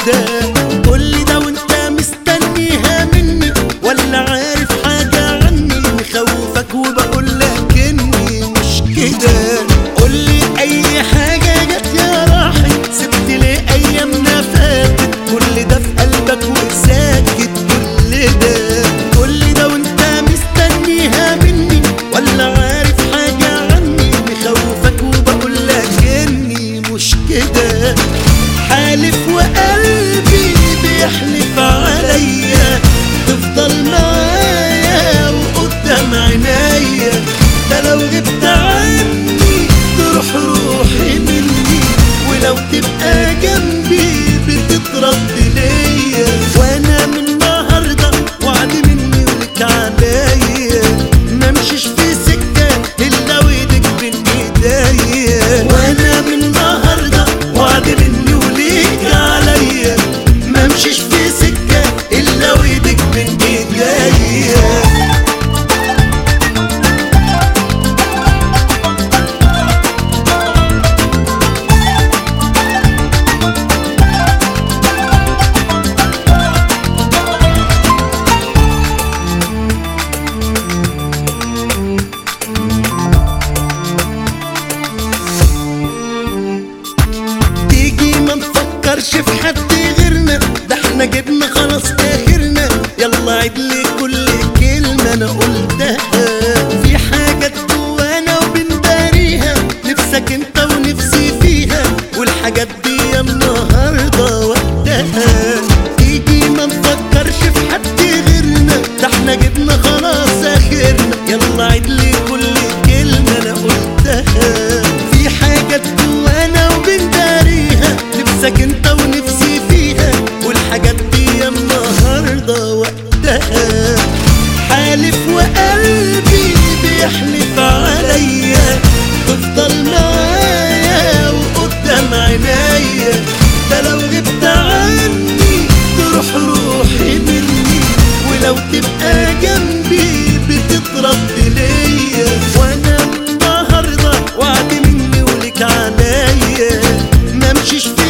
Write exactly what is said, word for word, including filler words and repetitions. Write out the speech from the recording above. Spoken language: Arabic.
كده. كل ده وانت مستنيها مني ولا عارف حاجة عني؟ مخوفك وبقولك اني مش كده. قولي اي حاجة جت يا راحت، سبت ليه ايامنا فاتت؟ كل ده في قلبك وساكت كل ده. كل ده وانت مستنيها مني ولا عارف حاجة عني؟ مخوفك وبقولك اني مش كده. حالف وقلبي بيحلف عليا تفضل معايا وقدام عينيا، ده لو غبت عني تروح روحي مني، ولو تبقى جنبي بتترد ليا. وانا من النهارده وعد مني ولك عليا، ممشيش في سكه الا وايدك بين ايديا. وانا من النهارده وعد مني وليك عليا، ممشيش في سكه الا وايدك بين ايديا. مفكرش في حد غيرنا، ده احنا جبنا خلاص اخرنا. يلا عيد لي كل كلمة انا قلتها، في حاجات جوانا وبنداريها، نفسك انت ونفسي فيها، والحاجات دي يا النهارده وقتها. تيجي ما نفكرش في حد غيرنا، ده احنا جبنا خلاص اخرنا. يلا عيد لي كل كلمة انا قلتها، في حاجات جوانا وبنداريها، نفسك انت ونفسي فيها، والحاجات دي يا النهارده وقتها. حالف وقلبي بيحلف عليا تفضل معايا وقدام عينيا، ده لو غبت عني تروح روحي مني، ولو تبقى جنبي بتترد ليا. وانا النهارده وعد مني ولك عليا، ممشيش في